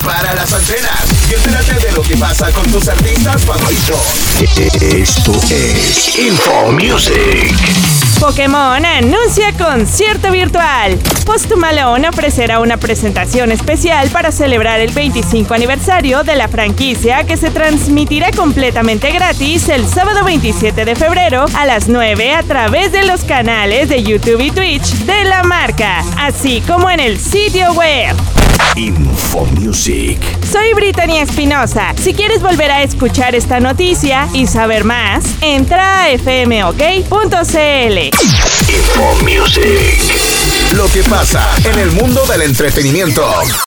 Prepara las antenas y entérate de lo que pasa con tus artistas favoritos. Esto es Info Music. Pokémon anuncia concierto virtual. Post Malone ofrecerá una presentación especial para celebrar el 25 aniversario de la franquicia, que se transmitirá completamente gratis el sábado 27 de febrero a las 9 a través de los canales de YouTube y Twitch de la marca, así como en el sitio web. Info Music. Soy Brittany Espinosa. Si quieres volver a escuchar esta noticia y saber más, entra a fmok.cl. Info Music. Lo que pasa en el mundo del entretenimiento.